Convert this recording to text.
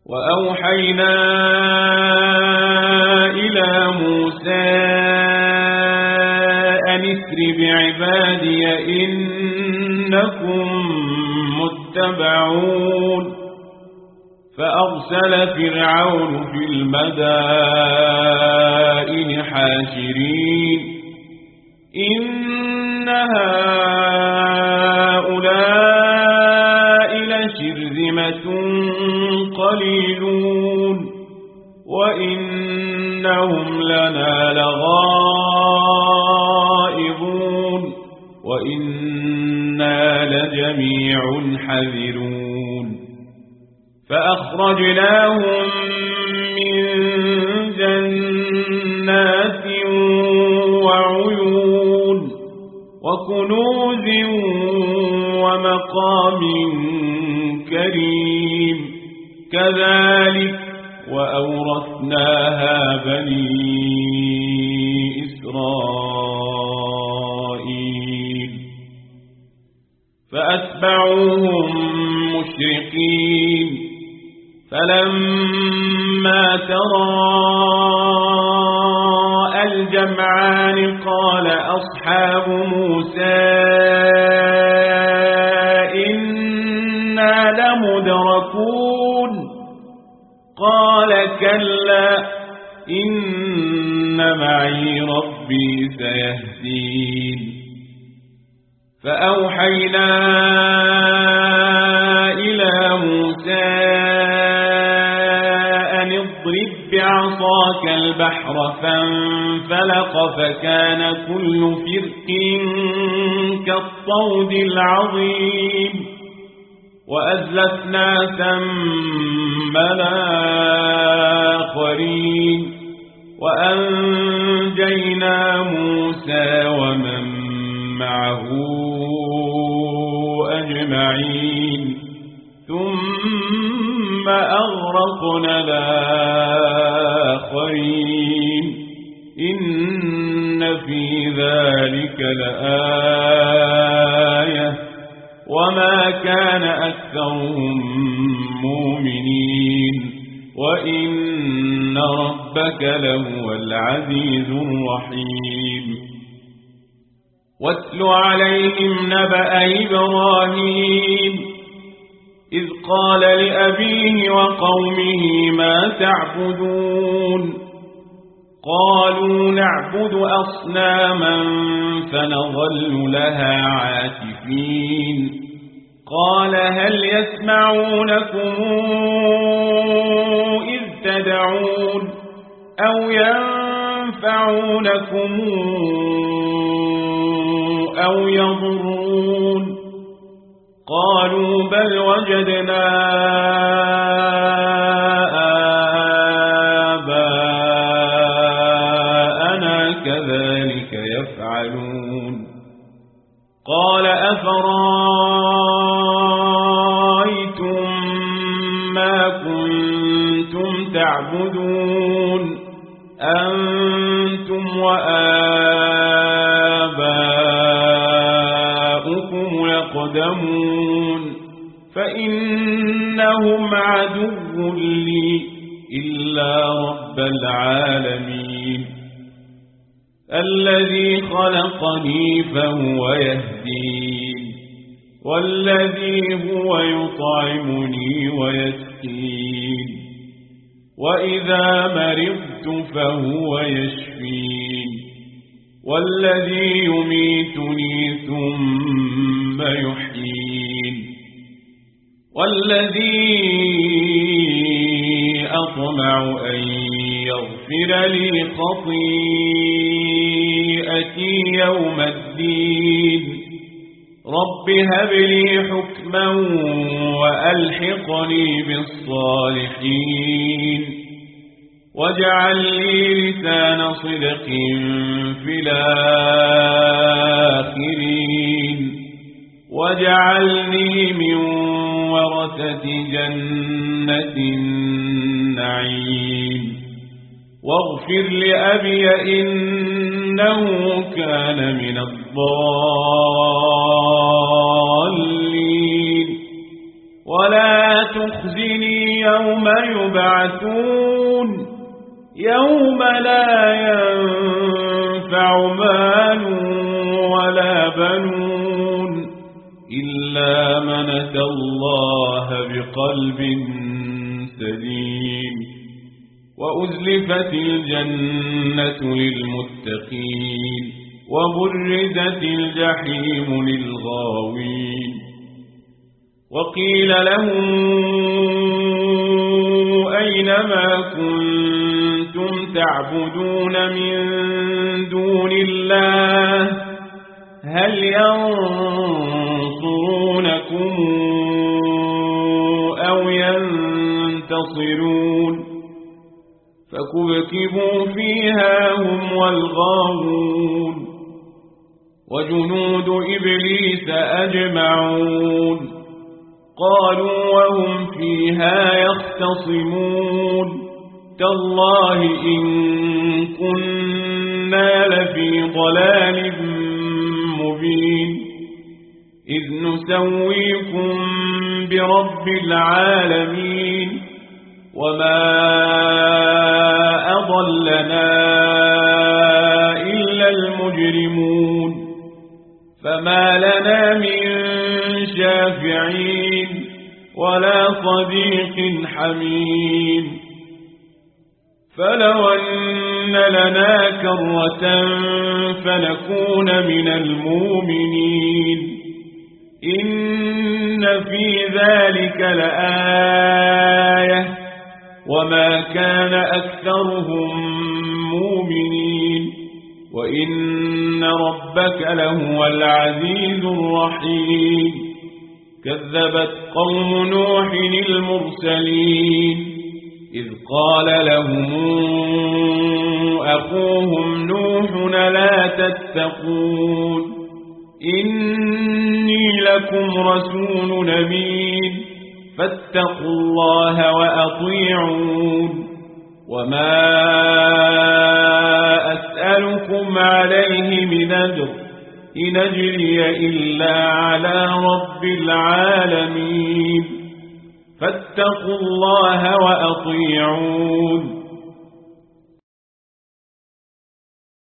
وأوحينا إلى موسى أن اسر بعبادي إنكم متبعون فأرسل فرعون في المدائن حاشرين إن هؤلاء لشرذمة قليلون وإنهم لنا لغائظون وإنا لجميع حذرون فأخرجناهم من جنات وعيون وكنوز ومقام كريم كذلك وأورثناها بني إسرائيل فأتبعوهم مشرقين فلما تراءى الجمعان قال أصحاب موسى إنا لمدركون قال كلا إن معي ربي سيهدين فأوحينا إلى موسى أن اضرب بعصاك البحر فانفلق فكان كل فرق كالطود العظيم وأزلفنا ثم الآخرين وأنجينا موسى ومن معه أجمعين ثم أغرقنا الآخرين إن في ذلك لآية وما كان أكثرهم مؤمنين وإن ربك لهو العزيز الرحيم واتل عليهم نبأ إبراهيم إذ قال لأبيه وقومه ما تعبدون قالوا نعبد أصناما فنظل لها عاكفين قال هل يسمعونكم إذ تدعون أو ينفعونكم أو يضرون قالوا بل وجدنا آباءنا كذلك يفعلون قال أفرأيتم ما كنتم تعبدون أنتم وآباؤكم الأقدمون فإنهم عدو لي إلا رب العالمين الذي خلقني فهو يهدين والذي هو يطعمني ويسقين وإذا مرضت فهو يشفين والذي يميتني ثم يحيين والذي أطمع أن يغفر لي خطيئتي يوم الدين رب هب لي حكما وألحقني بالصالحين واجعل لي لسان صدق في الآخرين واجعلني من ورثة جنة النعيم واغفر لأبي إنه كان من الضالين ولا تخزني يوم يبعثون يوم لا ينفع مال ولا بنون إلا من أتى الله بقلب سليم وأزلفت الجنة للمتقين وبرزت الجحيم للغاوين وقيل لهم أين ما كنتم تعبدون من دون الله هل ينصرونكم أو ينتصرون فكبكبوا فيها هم والغاوون وجنود إبليس أجمعون قالوا وهم فيها يختصمون تالله إن كنا لفي ضلال مبين إذ نسويكم برب العالمين وما أضلنا إلا المجرمون فما لنا من شافعين ولا صديق حميم فلو أن لنا كرة فنكون من المؤمنين إن في ذلك لآية وما كان أكثرهم مؤمنين وإن ربك لهو العزيز الرحيم كذبت قوم نوح المرسلين إذ قال لهم أخوهم نوح لا تتقون إني لكم رسول أمين فاتقوا الله وأطيعون وما أسألكم عليه من أجر إن أجري إلا على رب العالمين فاتقوا الله وأطيعون